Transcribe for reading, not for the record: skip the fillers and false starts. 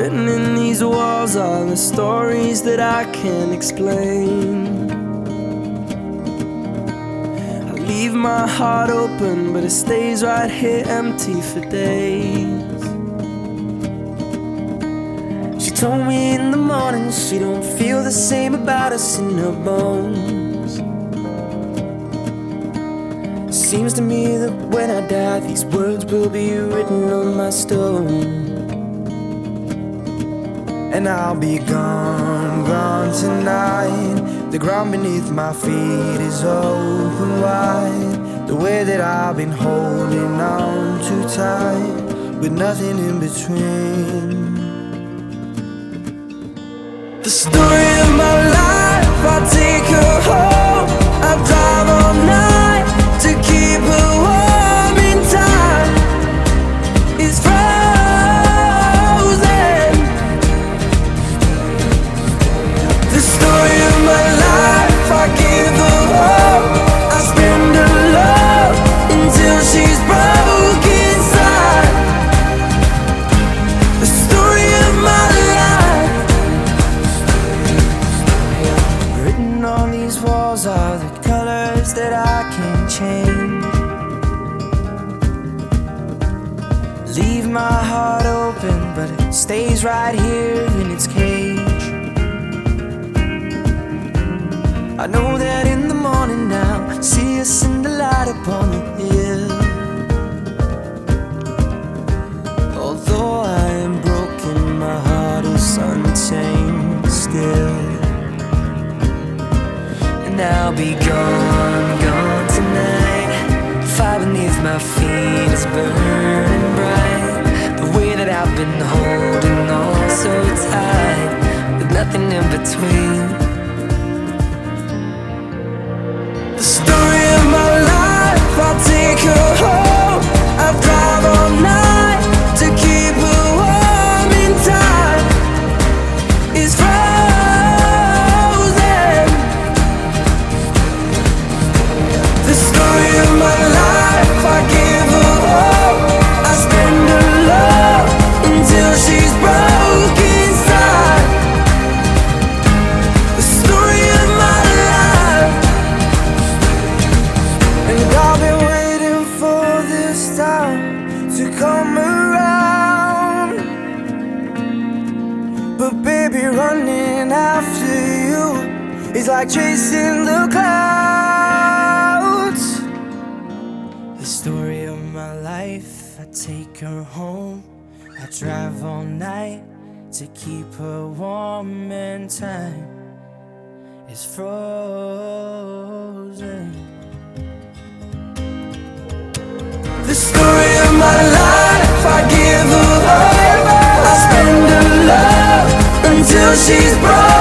Written in these walls are the stories that I can't explain. I leave my heart open, but it stays right here empty for days. She told me in the morning she don't feel the same about us in her bones. Seems to me that when I die, these words will be written on my stone. And I'll be gone, gone tonight. The ground beneath my feet is open wide. The way that I've been holding on too tight, with nothing in between. The story of my life, I take her home. I drive all night to keep her warm in time. It's frozen. The story of my life, I give her hope. I spend her love until she's broke inside. The story of my life. Written on these walls are the colors that I can't change. Leave my heart open, but it stays right here in its cage. I know that in the morning now, see us in the light upon the hill. Although I am broken, my heart is untamed still. And I'll be gone, gone tonight. Fire beneath my feet is burning bright. The way that I've been holding on so tight, with nothing in between. The story of my life, I'll take her home. I'll drive all night to keep her warm in time. It's frozen. The story of my life, I give her hope. I spend her love until she's broke inside. The story of my life. And I've been waiting for this time to come around. But baby, running after you is like chasing the clouds. The story of my life, I take her home. I drive all night to keep her warm, and time is frozen. The story of my life, I give her hope. I spend her love until she's broke.